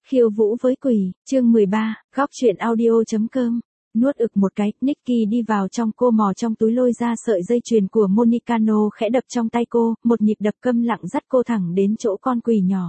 Khiêu vũ với quỷ, chương 13, góc truyện audio.com. Nuốt ực một cái, Nicky đi vào trong, cô mò trong túi lôi ra sợi dây chuyền của Monicano khẽ đập trong tay cô, một nhịp đập câm lặng dắt cô thẳng đến chỗ con quỷ nhỏ.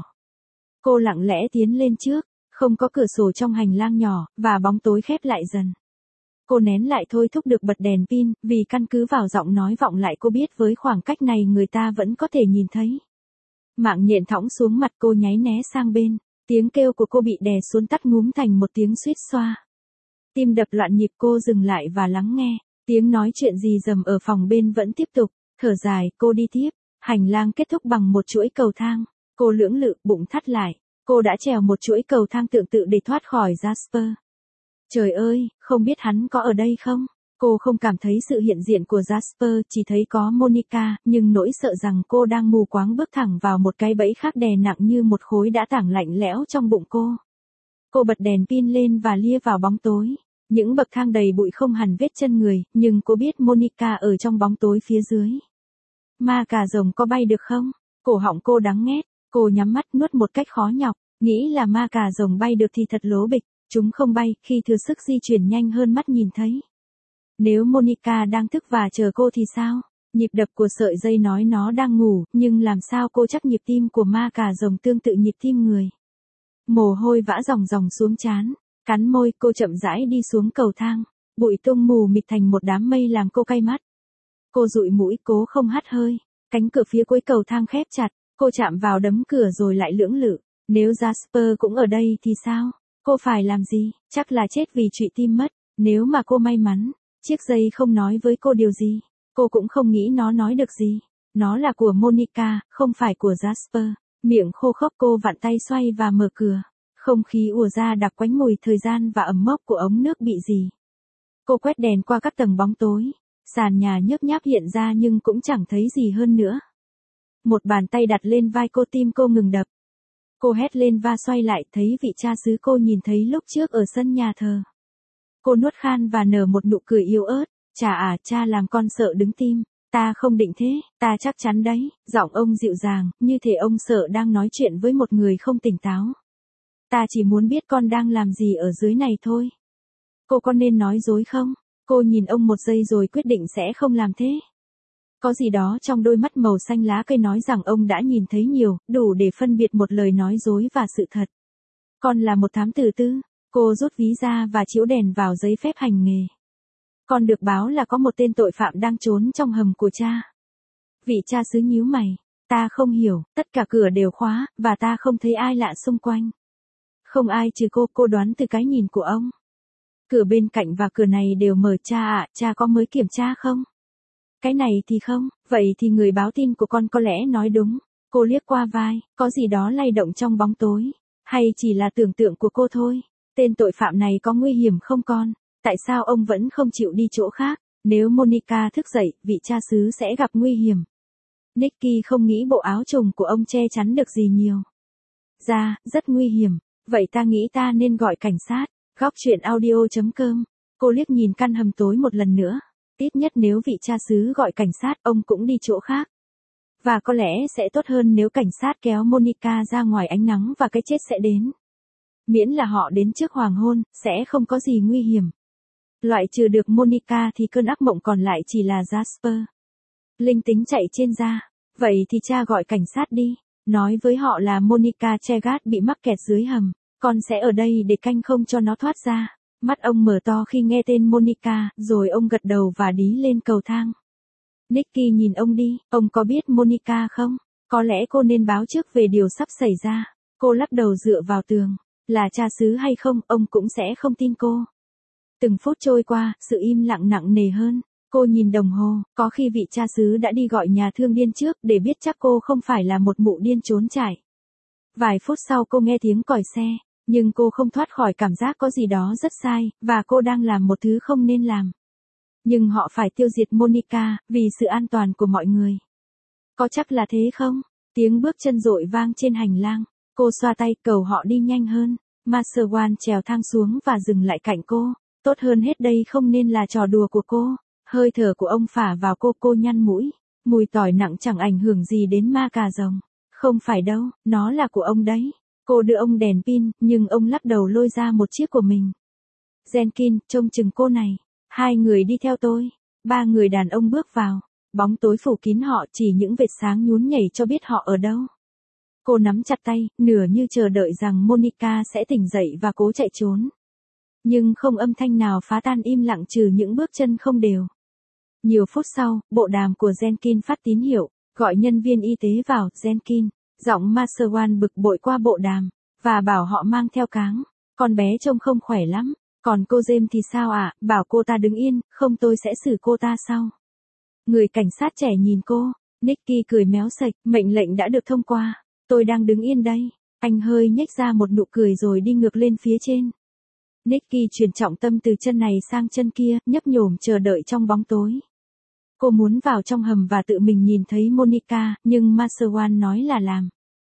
Cô lặng lẽ tiến lên trước, không có cửa sổ trong hành lang nhỏ, và bóng tối khép lại dần. Cô nén lại thôi thúc được bật đèn pin, vì căn cứ vào giọng nói vọng lại cô biết với khoảng cách này người ta vẫn có thể nhìn thấy. Mạng nhện thõng xuống mặt cô nháy né sang bên. Tiếng kêu của cô bị đè xuống tắt ngúm thành một tiếng suýt xoa. Tim đập loạn nhịp, cô dừng lại và lắng nghe. Tiếng nói chuyện gì rầm ở phòng bên vẫn tiếp tục. Thở dài, cô đi tiếp. Hành lang kết thúc bằng một chuỗi cầu thang. Cô lưỡng lự, bụng thắt lại. Cô đã trèo một chuỗi cầu thang tương tự để thoát khỏi Jasper. Trời ơi, không biết hắn có ở đây không? Cô không cảm thấy sự hiện diện của Jasper, chỉ thấy có Monica, nhưng nỗi sợ rằng cô đang mù quáng bước thẳng vào một cái bẫy khác đè nặng như một khối đá tảng lạnh lẽo trong bụng cô. Cô bật đèn pin lên và lia vào bóng tối. Những bậc thang đầy bụi không hẳn vết chân người, nhưng cô biết Monica ở trong bóng tối phía dưới. Ma cà rồng có bay được không? Cổ họng cô đắng nghét, cô nhắm mắt nuốt một cách khó nhọc, nghĩ là ma cà rồng bay được thì thật lố bịch, chúng không bay khi thừa sức di chuyển nhanh hơn mắt nhìn thấy. Nếu Monica đang thức và chờ cô thì sao? Nhịp đập của sợi dây nói nó đang ngủ, nhưng làm sao cô chắc nhịp tim của ma cà rồng tương tự nhịp tim người? Mồ hôi vã ròng ròng xuống trán, cắn môi, cô chậm rãi đi xuống cầu thang. Bụi tung mù mịt thành một đám mây làm cô cay mắt. Cô dụi mũi, cố không hắt hơi. Cánh cửa phía cuối cầu thang khép chặt, cô chạm vào đấm cửa rồi lại lưỡng lự. Nếu Jasper cũng ở đây thì sao? Cô phải làm gì? Chắc là chết vì trụy tim mất. Nếu mà cô may mắn. Chiếc dây không nói với cô điều gì. Cô cũng không nghĩ nó nói được gì. Nó là của Monica, không phải của Jasper. Miệng khô khốc, cô vặn tay xoay và mở cửa. Không khí ùa ra đặc quánh mùi thời gian và ẩm mốc của ống nước bị rỉ. Cô quét đèn qua các tầng bóng tối. Sàn nhà nhớp nháp hiện ra nhưng cũng chẳng thấy gì hơn nữa. Một bàn tay đặt lên vai cô, tim cô ngừng đập. Cô hét lên và xoay lại, thấy vị cha xứ cô nhìn thấy lúc trước ở sân nhà thờ. Cô nuốt khan và nở một nụ cười yếu ớt. Cha làm con sợ đứng tim. Ta không định thế, ta chắc chắn đấy. Giọng ông dịu dàng, như thể ông sợ đang nói chuyện với một người không tỉnh táo. Ta chỉ muốn biết con đang làm gì ở dưới này thôi. Cô có nên nói dối không? Cô nhìn ông một giây rồi quyết định sẽ không làm thế. Có gì đó trong đôi mắt màu xanh lá cây nói rằng ông đã nhìn thấy nhiều, đủ để phân biệt một lời nói dối và sự thật. Con là một thám tử tư. Cô rút ví ra và chiếu đèn vào giấy phép hành nghề. Con được báo là có một tên tội phạm đang trốn trong hầm của cha. Vị cha xứ nhíu mày. Ta không hiểu, tất cả cửa đều khóa, và ta không thấy ai lạ xung quanh. Không ai trừ cô đoán từ cái nhìn của ông. Cửa bên cạnh và cửa này đều mở. Cha có mới kiểm tra không? Cái này thì không, vậy thì người báo tin của con có lẽ nói đúng. Cô liếc qua vai, có gì đó lay động trong bóng tối. Hay chỉ là tưởng tượng của cô thôi? Tên tội phạm này có nguy hiểm không con? Tại sao ông vẫn không chịu đi chỗ khác? Nếu Monica thức dậy, vị cha xứ sẽ gặp nguy hiểm. Nicky không nghĩ bộ áo trùng của ông che chắn được gì nhiều. Rất nguy hiểm. Vậy ta nghĩ ta nên gọi cảnh sát. Góc truyện audio.com. Cô liếc nhìn căn hầm tối một lần nữa. Ít nhất nếu vị cha xứ gọi cảnh sát, ông cũng đi chỗ khác. Và có lẽ sẽ tốt hơn nếu cảnh sát kéo Monica ra ngoài ánh nắng và cái chết sẽ đến. Miễn là họ đến trước hoàng hôn, sẽ không có gì nguy hiểm. Loại trừ được Monica thì cơn ác mộng còn lại chỉ là Jasper. Linh tính chạy trên da. Vậy thì cha gọi cảnh sát đi. Nói với họ là Monica Chegat bị mắc kẹt dưới hầm. Con sẽ ở đây để canh không cho nó thoát ra. Mắt ông mở to khi nghe tên Monica, rồi ông gật đầu và đi lên cầu thang. Nicky nhìn ông đi, ông có biết Monica không? Có lẽ cô nên báo trước về điều sắp xảy ra. Cô lắc đầu dựa vào tường. Là cha xứ hay không, ông cũng sẽ không tin cô. Từng phút trôi qua, sự im lặng nặng nề hơn. Cô nhìn đồng hồ, có khi vị cha xứ đã đi gọi nhà thương điên trước để biết chắc cô không phải là một mụ điên trốn chạy. Vài phút sau cô nghe tiếng còi xe, nhưng cô không thoát khỏi cảm giác có gì đó rất sai, và cô đang làm một thứ không nên làm. Nhưng họ phải tiêu diệt Monica, vì sự an toàn của mọi người. Có chắc là thế không? Tiếng bước chân dội vang trên hành lang. Cô xoa tay cầu họ đi nhanh hơn. Maserwan trèo thang xuống và dừng lại cạnh cô. Tốt hơn hết đây không nên là trò đùa của cô. Hơi thở của ông phả vào cô nhăn mũi. Mùi tỏi nặng chẳng ảnh hưởng gì đến ma cà rồng. Không phải đâu, nó là của ông đấy. Cô đưa ông đèn pin, nhưng ông lắc đầu lôi ra một chiếc của mình. Jenkins, trông chừng cô này. Hai người đi theo tôi. Ba người đàn ông bước vào. Bóng tối phủ kín họ, chỉ những vệt sáng nhún nhảy cho biết họ ở đâu. Cô nắm chặt tay, nửa như chờ đợi rằng Monica sẽ tỉnh dậy và cố chạy trốn. Nhưng không âm thanh nào phá tan im lặng trừ những bước chân không đều. Nhiều phút sau, bộ đàm của Jenkins phát tín hiệu, gọi nhân viên y tế vào. Jenkins, giọng Maserwan bực bội qua bộ đàm, và bảo họ mang theo cáng. Con bé trông không khỏe lắm. Còn cô James thì sao ạ? Bảo cô ta đứng yên, không tôi sẽ xử cô ta sau. Người cảnh sát trẻ nhìn cô. Nicky cười méo sạch, mệnh lệnh đã được thông qua. Tôi đang đứng yên đây. Anh hơi nhếch ra một nụ cười rồi đi ngược lên phía trên. Nicky chuyển trọng tâm từ chân này sang chân kia, nhấp nhổm chờ đợi trong bóng tối. Cô muốn vào trong hầm và tự mình nhìn thấy Monica, nhưng Maserwan nói là làm.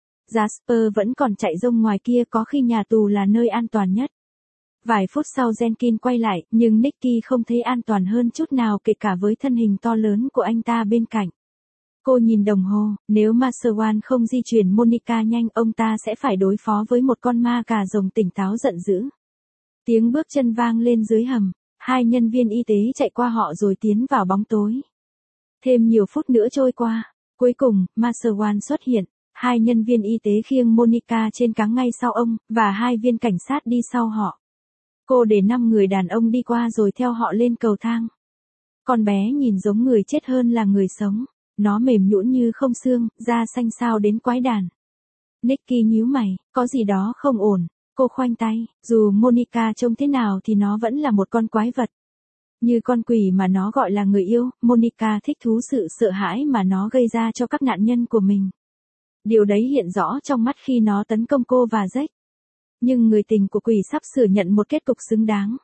Jasper vẫn còn chạy rông ngoài kia, có khi nhà tù là nơi an toàn nhất. Vài phút sau Jenkins quay lại, nhưng Nicky không thấy an toàn hơn chút nào kể cả với thân hình to lớn của anh ta bên cạnh. Cô nhìn đồng hồ, nếu Maserwan không di chuyển Monica nhanh, ông ta sẽ phải đối phó với một con ma cà rồng tỉnh táo giận dữ. Tiếng bước chân vang lên dưới hầm, hai nhân viên y tế chạy qua họ rồi tiến vào bóng tối. Thêm nhiều phút nữa trôi qua, cuối cùng, Maserwan xuất hiện, hai nhân viên y tế khiêng Monica trên cáng ngay sau ông, và hai viên cảnh sát đi sau họ. Cô để 5 người đàn ông đi qua rồi theo họ lên cầu thang. Con bé nhìn giống người chết hơn là người sống. Nó mềm nhũn như không xương, da xanh xao đến quái đản. Nicky nhíu mày, có gì đó không ổn. Cô khoanh tay, dù Monica trông thế nào thì nó vẫn là một con quái vật. Như con quỷ mà nó gọi là người yêu, Monica thích thú sự sợ hãi mà nó gây ra cho các nạn nhân của mình. Điều đấy hiện rõ trong mắt khi nó tấn công cô và Jack. Nhưng người tình của quỷ sắp sửa nhận một kết cục xứng đáng.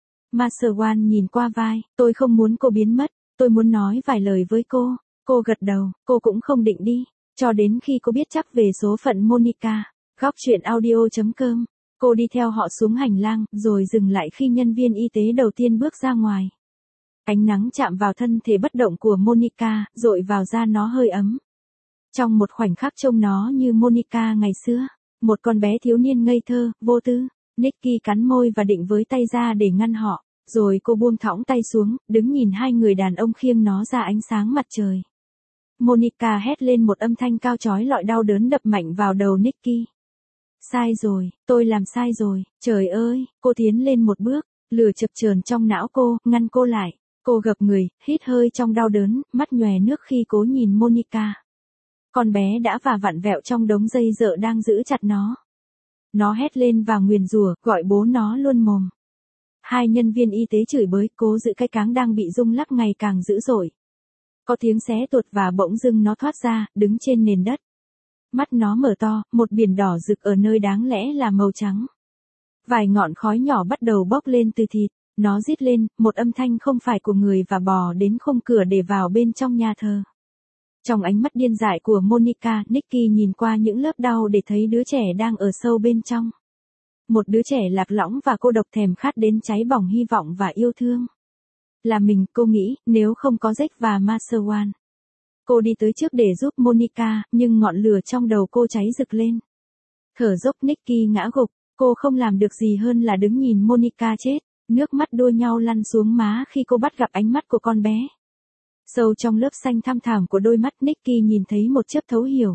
Maserwan nhìn qua vai, tôi không muốn cô biến mất, tôi muốn nói vài lời với cô. Cô gật đầu, cô cũng không định đi, cho đến khi cô biết chắc về số phận Monica. Góc chuyện audio.com. Cô đi theo họ xuống hành lang, rồi dừng lại khi nhân viên y tế đầu tiên bước ra ngoài. Ánh nắng chạm vào thân thể bất động của Monica, dội vào da nó hơi ấm. Trong một khoảnh khắc trông nó như Monica ngày xưa, một con bé thiếu niên ngây thơ, vô tư. Nicky cắn môi và định với tay ra để ngăn họ, rồi cô buông thõng tay xuống, đứng nhìn hai người đàn ông khiêng nó ra ánh sáng mặt trời. Monica hét lên một âm thanh cao chói lọi, đau đớn đập mạnh vào đầu Nicky. Sai rồi, tôi làm sai rồi, trời ơi, cô tiến lên một bước, lửa chập chờn trong não cô, ngăn cô lại. Cô gập người, hít hơi trong đau đớn, mắt nhòe nước khi cố nhìn Monica. Con bé đã vặn vẹo trong đống dây dợ đang giữ chặt nó. Nó hét lên và nguyền rủa, gọi bố nó luôn mồm. Hai nhân viên y tế chửi bới, cố giữ cái cáng đang bị rung lắc ngày càng dữ dội. Có tiếng xé tuột và bỗng dưng nó thoát ra, đứng trên nền đất. Mắt nó mở to, một biển đỏ rực ở nơi đáng lẽ là màu trắng. Vài ngọn khói nhỏ bắt đầu bốc lên từ thịt, nó rít lên, một âm thanh không phải của người và bò đến khung cửa để vào bên trong nhà thờ. Trong ánh mắt điên dại của Monica, Nicky nhìn qua những lớp đau để thấy đứa trẻ đang ở sâu bên trong. Một đứa trẻ lạc lõng và cô độc thèm khát đến cháy bỏng hy vọng và yêu thương. Là mình, cô nghĩ, nếu không có Jack và Maserwan. Cô đi tới trước để giúp Monica, nhưng ngọn lửa trong đầu cô cháy rực lên. Thở dốc, Nicky ngã gục, cô không làm được gì hơn là đứng nhìn Monica chết, nước mắt đua nhau lăn xuống má khi cô bắt gặp ánh mắt của con bé. Sâu trong lớp xanh thăm thẳm của đôi mắt, Nicky nhìn thấy một chớp thấu hiểu.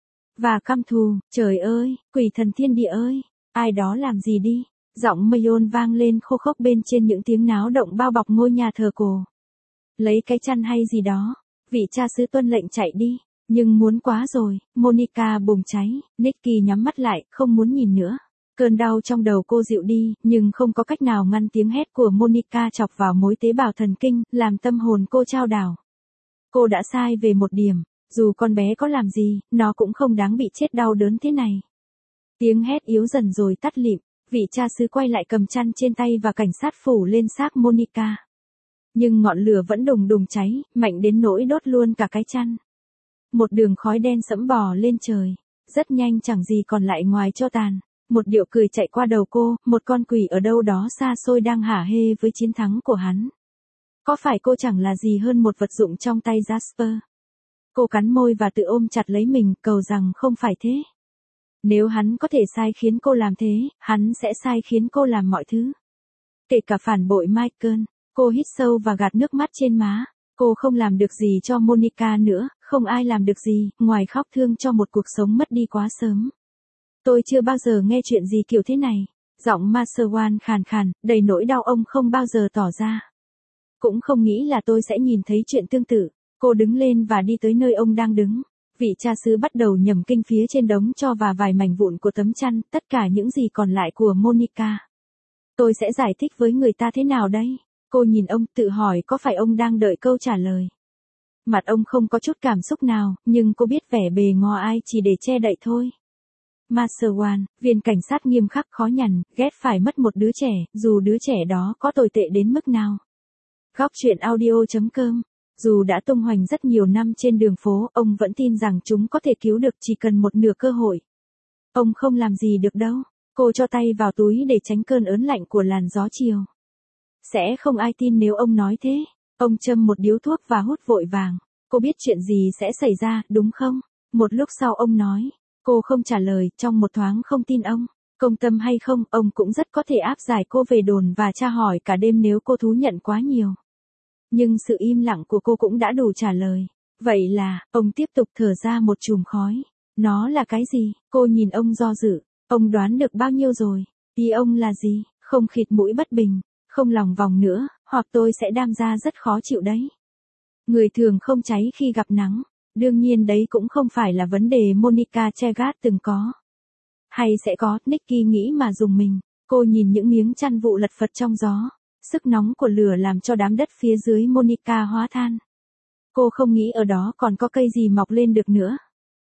Và căm thù, trời ơi, quỷ thần thiên địa ơi, ai đó làm gì đi. Giọng Mayon vang lên khô khốc bên trên những tiếng náo động bao bọc ngôi nhà thờ cổ. Lấy cái chăn hay gì đó, vị cha xứ tuân lệnh chạy đi, nhưng muốn quá rồi, Monica bùng cháy, Nicky nhắm mắt lại, không muốn nhìn nữa. Cơn đau trong đầu cô dịu đi, nhưng không có cách nào ngăn tiếng hét của Monica chọc vào mối tế bào thần kinh, làm tâm hồn cô chao đảo. Cô đã sai về một điểm, dù con bé có làm gì, nó cũng không đáng bị chết đau đớn thế này. Tiếng hét yếu dần rồi tắt lịm, vị cha xứ quay lại cầm chăn trên tay và cảnh sát phủ lên xác Monica. Nhưng ngọn lửa vẫn đùng đùng cháy, mạnh đến nỗi đốt luôn cả cái chăn. Một đường khói đen sẫm bò lên trời, rất nhanh chẳng gì còn lại ngoài tro tàn. Một điệu cười chạy qua đầu cô, một con quỷ ở đâu đó xa xôi đang hả hê với chiến thắng của hắn. Có phải cô chẳng là gì hơn một vật dụng trong tay Jasper? Cô cắn môi và tự ôm chặt lấy mình, cầu rằng không phải thế. Nếu hắn có thể sai khiến cô làm thế, hắn sẽ sai khiến cô làm mọi thứ. Kể cả phản bội Michael. Cô hít sâu và gạt nước mắt trên má. Cô không làm được gì cho Monica nữa, không ai làm được gì, ngoài khóc thương cho một cuộc sống mất đi quá sớm. Tôi chưa bao giờ nghe chuyện gì kiểu thế này. Giọng Maserwan khàn khàn, đầy nỗi đau ông không bao giờ tỏ ra. Cũng không nghĩ là tôi sẽ nhìn thấy chuyện tương tự. Cô đứng lên và đi tới nơi ông đang đứng. Vị cha xứ bắt đầu nhẩm kinh phía trên đống tro và vài mảnh vụn của tấm chăn, tất cả những gì còn lại của Monica. Tôi sẽ giải thích với người ta thế nào đây? Cô nhìn ông, tự hỏi có phải ông đang đợi câu trả lời. Mặt ông không có chút cảm xúc nào, nhưng cô biết vẻ bề ngoài ai chỉ để che đậy thôi. Maserwan, viên cảnh sát nghiêm khắc khó nhằn, ghét phải mất một đứa trẻ, dù đứa trẻ đó có tồi tệ đến mức nào. Góc truyện audio.com. Dù đã tung hoành rất nhiều năm trên đường phố, ông vẫn tin rằng chúng có thể cứu được chỉ cần một nửa cơ hội. Ông không làm gì được đâu. Cô cho tay vào túi để tránh cơn ớn lạnh của làn gió chiều. Sẽ không ai tin nếu ông nói thế. Ông châm một điếu thuốc và hút vội vàng. Cô biết chuyện gì sẽ xảy ra, đúng không? Một lúc sau ông nói. Cô không trả lời, trong một thoáng không tin ông. Công tâm hay không, ông cũng rất có thể áp giải cô về đồn và tra hỏi cả đêm nếu cô thú nhận quá nhiều. Nhưng sự im lặng của cô cũng đã đủ trả lời. Vậy là, ông tiếp tục thở ra một chùm khói. Nó là cái gì? Cô nhìn ông do dự. Ông đoán được bao nhiêu rồi? Ý ông là gì? Không khịt mũi bất bình. Không lòng vòng nữa, hoặc tôi sẽ đam ra rất khó chịu đấy. Người thường không cháy khi gặp nắng. Đương nhiên đấy cũng không phải là vấn đề Monica Chegat từng có. Hay sẽ có, Nicky nghĩ mà dùng mình. Cô nhìn những miếng chăn vụ lật phật trong gió. Sức nóng của lửa làm cho đám đất phía dưới Monica hóa than. Cô không nghĩ ở đó còn có cây gì mọc lên được nữa.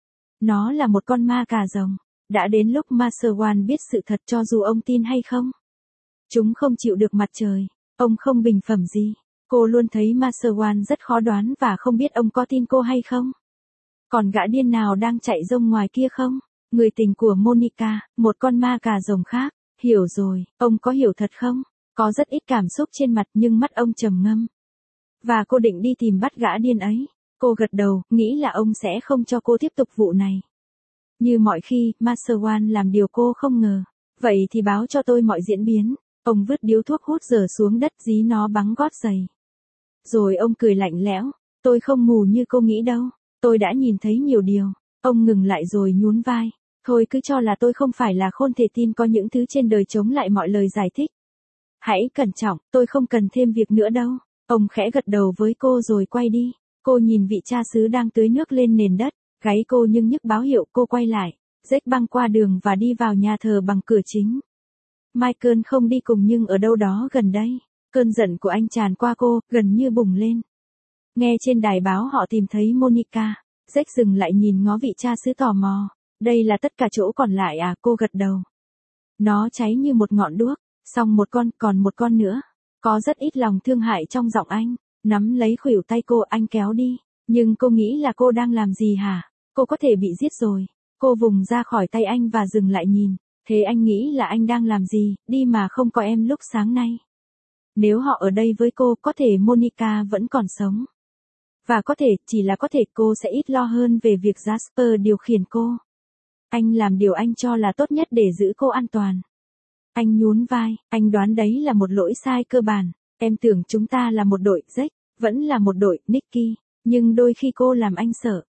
Nó là một con ma cà rồng. Đã đến lúc Maserwan biết sự thật cho dù ông tin hay không. Chúng không chịu được mặt trời. Ông không bình phẩm gì. Cô luôn thấy Maserwan rất khó đoán và không biết ông có tin cô hay không. Còn gã điên nào đang chạy rông ngoài kia không? Người tình của Monica, một con ma cà rồng khác. Hiểu rồi, ông có hiểu thật không? Có rất ít cảm xúc trên mặt nhưng mắt ông trầm ngâm. Và cô định đi tìm bắt gã điên ấy. Cô gật đầu, nghĩ là ông sẽ không cho cô tiếp tục vụ này. Như mọi khi, Maserwan làm điều cô không ngờ. Vậy thì báo cho tôi mọi diễn biến. Ông vứt điếu thuốc hút dở xuống đất dí nó bắn gót giày. Rồi ông cười lạnh lẽo. Tôi không mù như cô nghĩ đâu. Tôi đã nhìn thấy nhiều điều. Ông ngừng lại rồi nhún vai. Thôi cứ cho là tôi không phải là khôn thể tin có những thứ trên đời chống lại mọi lời giải thích. Hãy cẩn trọng, tôi không cần thêm việc nữa đâu. Ông khẽ gật đầu với cô rồi quay đi. Cô nhìn vị cha xứ đang tưới nước lên nền đất. Gáy cô nhưng nhức báo hiệu cô quay lại. Rách băng qua đường và đi vào nhà thờ bằng cửa chính. Michael không đi cùng nhưng ở đâu đó gần đây. Cơn giận của anh tràn qua cô, gần như bùng lên. Nghe trên đài báo họ tìm thấy Monica. Rách dừng lại nhìn ngó vị cha xứ tò mò. Đây là tất cả chỗ còn lại à? Cô gật đầu. Nó cháy như một ngọn đuốc. Xong một con, còn một con nữa. Có rất ít lòng thương hại trong giọng anh. Nắm lấy khuỷu tay cô, anh kéo đi. Nhưng cô nghĩ là cô đang làm gì hả? Cô có thể bị giết rồi. Cô vùng ra khỏi tay anh và dừng lại nhìn. Thế anh nghĩ là anh đang làm gì, đi mà không có em lúc sáng nay. Nếu họ ở đây với cô, có thể Monica vẫn còn sống. Và có thể, chỉ là có thể cô sẽ ít lo hơn về việc Jasper điều khiển cô. Anh làm điều anh cho là tốt nhất để giữ cô an toàn. Anh nhún vai, anh đoán đấy là một lỗi sai cơ bản. Em tưởng chúng ta là một đội, Jack, vẫn là một đội, Nicky. Nhưng đôi khi cô làm anh sợ.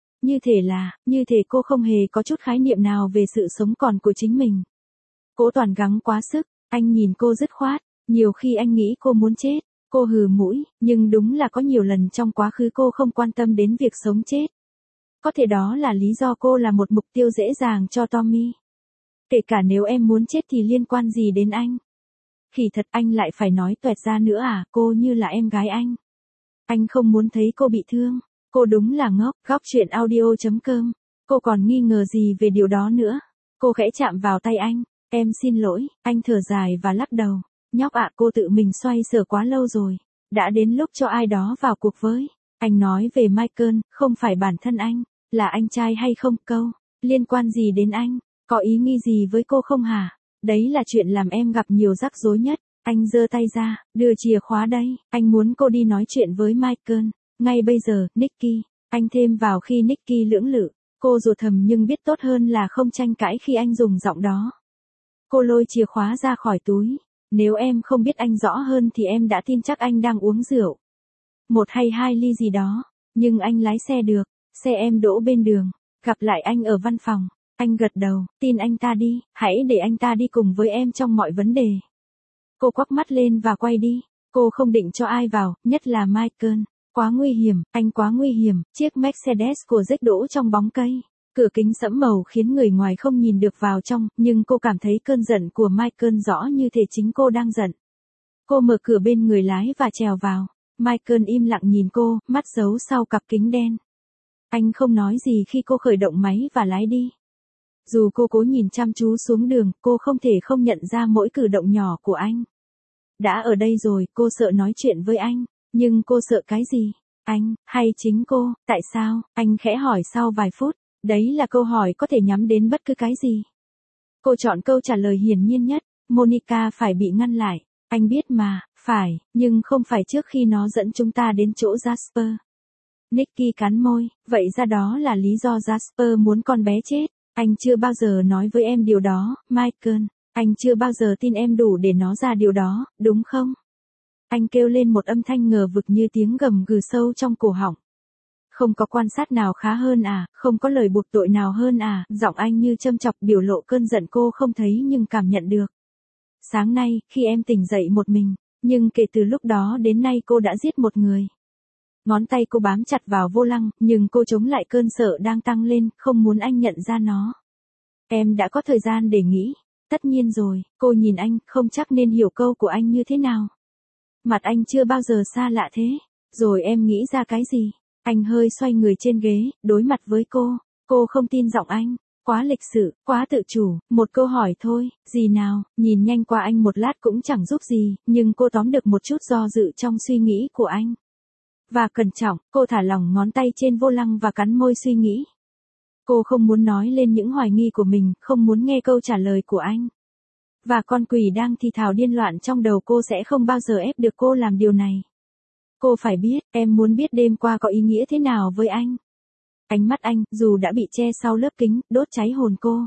Như thể cô không hề có chút khái niệm nào về sự sống còn của chính mình. Cô toàn gắng quá sức, anh nhìn cô dứt khoát. Nhiều khi anh nghĩ cô muốn chết. Cô hừ mũi, nhưng đúng là có nhiều lần trong quá khứ cô không quan tâm đến việc sống chết. Có thể đó là lý do cô là một mục tiêu dễ dàng cho Tommy. Kể cả nếu em muốn chết thì liên quan gì đến anh? Kỳ thật anh lại phải nói toẹt ra nữa à, cô như là em gái anh. Anh không muốn thấy cô bị thương. Cô đúng là ngốc. Góc truyện audio.com. Cô còn nghi ngờ gì về điều đó nữa? Cô khẽ chạm vào tay anh. Em xin lỗi, anh thở dài và lắc đầu. Nhóc ạ, cô tự mình xoay sở quá lâu rồi. Đã đến lúc cho ai đó vào cuộc với. Anh nói về Michael, không phải bản thân anh. Là anh trai hay không, câu. Liên quan gì đến anh? Có ý nghi gì với cô không hả? Đấy là chuyện làm em gặp nhiều rắc rối nhất. Anh giơ tay ra, đưa chìa khóa đây. Anh muốn cô đi nói chuyện với Michael. Ngay bây giờ, Nicky. Anh thêm vào khi Nicky lưỡng lự. Cô rủa thầm nhưng biết tốt hơn là không tranh cãi khi anh dùng giọng đó. Cô lôi chìa khóa ra khỏi túi. Nếu em không biết anh rõ hơn thì em đã tin chắc anh đang uống rượu. Một hay hai ly gì đó. Nhưng anh lái xe được. Xe em đỗ bên đường. Gặp lại anh ở văn phòng. Anh gật đầu, tin anh ta đi, hãy để anh ta đi cùng với em trong mọi vấn đề. Cô quắc mắt lên và quay đi. Cô không định cho ai vào, nhất là Michael. Quá nguy hiểm, anh quá nguy hiểm. Chiếc Mercedes của Jack đỗ trong bóng cây. Cửa kính sẫm màu khiến người ngoài không nhìn được vào trong, nhưng cô cảm thấy cơn giận của Michael rõ như thể chính cô đang giận. Cô mở cửa bên người lái và trèo vào. Michael im lặng nhìn cô, mắt giấu sau cặp kính đen. Anh không nói gì khi cô khởi động máy và lái đi. Dù cô cố nhìn chăm chú xuống đường, cô không thể không nhận ra mỗi cử động nhỏ của anh. Đã ở đây rồi, cô sợ nói chuyện với anh. Nhưng cô sợ cái gì? Anh, hay chính cô? Tại sao? Anh khẽ hỏi sau vài phút. Đấy là câu hỏi có thể nhắm đến bất cứ cái gì. Cô chọn câu trả lời hiển nhiên nhất. Monica phải bị ngăn lại. Anh biết mà, phải, nhưng không phải trước khi nó dẫn chúng ta đến chỗ Jasper. Nicky cắn môi, vậy ra đó là lý do Jasper muốn con bé chết. Anh chưa bao giờ nói với em điều đó, Michael. Anh chưa bao giờ tin em đủ để nói ra điều đó, đúng không? Anh kêu lên một âm thanh ngờ vực như tiếng gầm gừ sâu trong cổ họng. Không có quan sát nào khá hơn à, không có lời buộc tội nào hơn à, giọng anh như châm chọc biểu lộ cơn giận cô không thấy nhưng cảm nhận được. Sáng nay, khi em tỉnh dậy một mình, nhưng kể từ lúc đó đến nay cô đã giết một người. Ngón tay cô bám chặt vào vô lăng, nhưng cô chống lại cơn sợ đang tăng lên, không muốn anh nhận ra nó. Em đã có thời gian để nghĩ. Tất nhiên rồi, cô nhìn anh, không chắc nên hiểu câu của anh như thế nào. Mặt anh chưa bao giờ xa lạ thế. Rồi em nghĩ ra cái gì? Anh hơi xoay người trên ghế, đối mặt với cô. Cô không tin giọng anh. Quá lịch sự, quá tự chủ, một câu hỏi thôi, gì nào, nhìn nhanh qua anh một lát cũng chẳng giúp gì, nhưng cô tóm được một chút do dự trong suy nghĩ của anh. Và cẩn trọng, cô thả lỏng ngón tay trên vô lăng và cắn môi suy nghĩ. Cô không muốn nói lên những hoài nghi của mình, không muốn nghe câu trả lời của anh. Và con quỷ đang thì thào điên loạn trong đầu cô sẽ không bao giờ ép được cô làm điều này. Cô phải biết, em muốn biết đêm qua có ý nghĩa thế nào với anh. Ánh mắt anh, dù đã bị che sau lớp kính, đốt cháy hồn cô.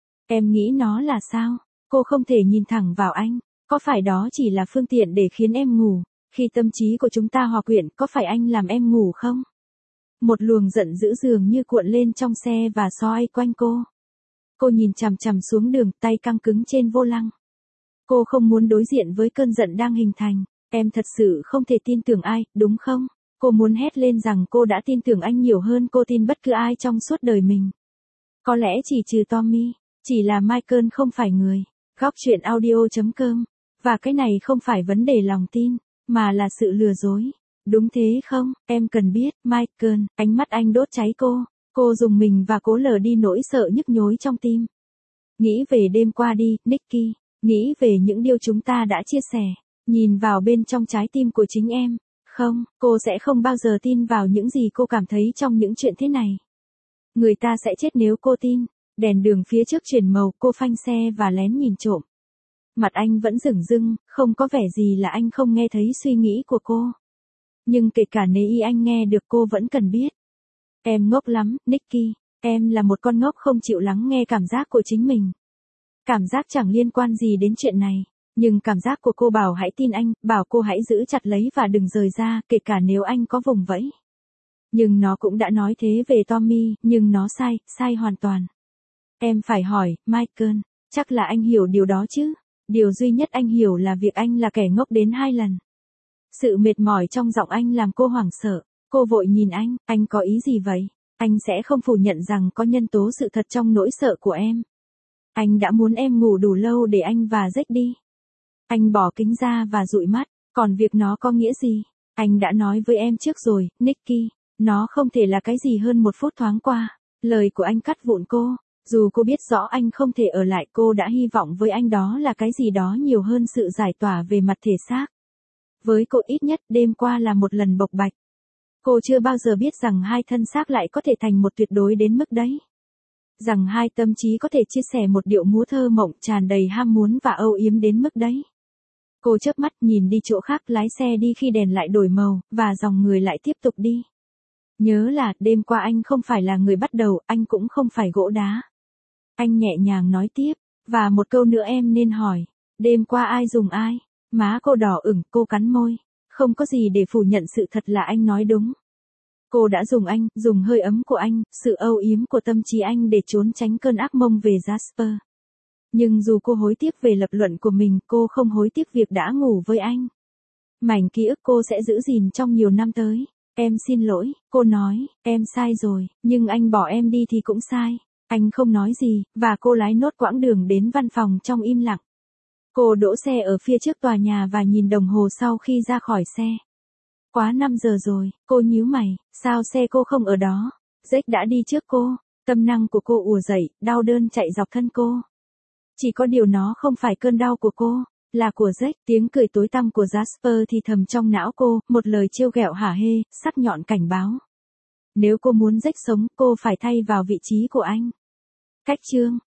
Em nghĩ nó là sao? Cô không thể nhìn thẳng vào anh. Có phải đó chỉ là phương tiện để khiến em ngủ? Khi tâm trí của chúng ta hòa quyện, có phải anh làm em ngủ không? Một luồng giận dữ dường như cuộn lên trong xe và xoay quanh cô. Cô nhìn chằm chằm xuống đường, tay căng cứng trên vô lăng. Cô không muốn đối diện với cơn giận đang hình thành. Em thật sự không thể tin tưởng ai, đúng không? Cô muốn hét lên rằng cô đã tin tưởng anh nhiều hơn cô tin bất cứ ai trong suốt đời mình. Có lẽ chỉ trừ Tommy, chỉ là Michael không phải người. Góc truyện audio.com. Và cái này không phải vấn đề lòng tin, mà là sự lừa dối. Đúng thế không? Em cần biết, Michael, ánh mắt anh đốt cháy cô. Cô dùng mình và cố lờ đi nỗi sợ nhức nhối trong tim. Nghĩ về đêm qua đi, Nicky. Nghĩ về những điều chúng ta đã chia sẻ. Nhìn vào bên trong trái tim của chính em. Không, cô sẽ không bao giờ tin vào những gì cô cảm thấy trong những chuyện thế này. Người ta sẽ chết nếu cô tin. Đèn đường phía trước chuyển màu, cô phanh xe và lén nhìn trộm. Mặt anh vẫn dửng dưng, không có vẻ gì là anh không nghe thấy suy nghĩ của cô. Nhưng kể cả nếu anh nghe được cô vẫn cần biết. Em ngốc lắm, Nicky. Em là một con ngốc không chịu lắng nghe cảm giác của chính mình. Cảm giác chẳng liên quan gì đến chuyện này. Nhưng cảm giác của cô bảo hãy tin anh, bảo cô hãy giữ chặt lấy và đừng rời ra, kể cả nếu anh có vùng vẫy. Nhưng nó cũng đã nói thế về Tommy, nhưng nó sai, sai hoàn toàn. Em phải hỏi, Michael, chắc là anh hiểu điều đó chứ? Điều duy nhất anh hiểu là việc anh là kẻ ngốc đến 2 lần. Sự mệt mỏi trong giọng anh làm cô hoảng sợ. Cô vội nhìn anh có ý gì vậy? Anh sẽ không phủ nhận rằng có nhân tố sự thật trong nỗi sợ của em. Anh đã muốn em ngủ đủ lâu để anh và Jack đi. Anh bỏ kính ra và dụi mắt, còn việc nó có nghĩa gì? Anh đã nói với em trước rồi, Nicky, nó không thể là cái gì hơn một phút thoáng qua. Lời của anh cắt vụn cô, dù cô biết rõ anh không thể ở lại, cô đã hy vọng với anh đó là cái gì đó nhiều hơn sự giải tỏa về mặt thể xác. Với cô ít nhất đêm qua là một lần bộc bạch. Cô chưa bao giờ biết rằng hai thân xác lại có thể thành một tuyệt đối đến mức đấy. Rằng hai tâm trí có thể chia sẻ một điệu múa thơ mộng tràn đầy ham muốn và âu yếm đến mức đấy. Cô chớp mắt nhìn đi chỗ khác, lái xe đi khi đèn lại đổi màu, và dòng người lại tiếp tục đi. Nhớ là, đêm qua anh không phải là người bắt đầu, anh cũng không phải gỗ đá. Anh nhẹ nhàng nói tiếp, và một câu nữa em nên hỏi, đêm qua ai dùng ai? Má cô đỏ ửng, cô cắn môi. Không có gì để phủ nhận sự thật là anh nói đúng. Cô đã dùng anh, dùng hơi ấm của anh, sự âu yếm của tâm trí anh để trốn tránh cơn ác mộng về Jasper. Nhưng dù cô hối tiếc về lập luận của mình, cô không hối tiếc việc đã ngủ với anh. Mảnh ký ức cô sẽ giữ gìn trong nhiều năm tới. Em xin lỗi, cô nói, em sai rồi, nhưng anh bỏ em đi thì cũng sai. Anh không nói gì, và cô lái nốt quãng đường đến văn phòng trong im lặng. Cô đỗ xe ở phía trước tòa nhà và nhìn đồng hồ sau khi ra khỏi xe. Quá 5 giờ rồi, cô nhíu mày, sao xe cô không ở đó? Jake đã đi trước cô, tâm năng của cô ùa dậy, đau đớn chạy dọc thân cô. Chỉ có điều nó không phải cơn đau của cô, là của Jake. Tiếng cười tối tăm của Jasper thì thầm trong não cô, một lời trêu ghẹo hả hê, sắc nhọn cảnh báo. Nếu cô muốn Jake sống, cô phải thay vào vị trí của anh. Cách chương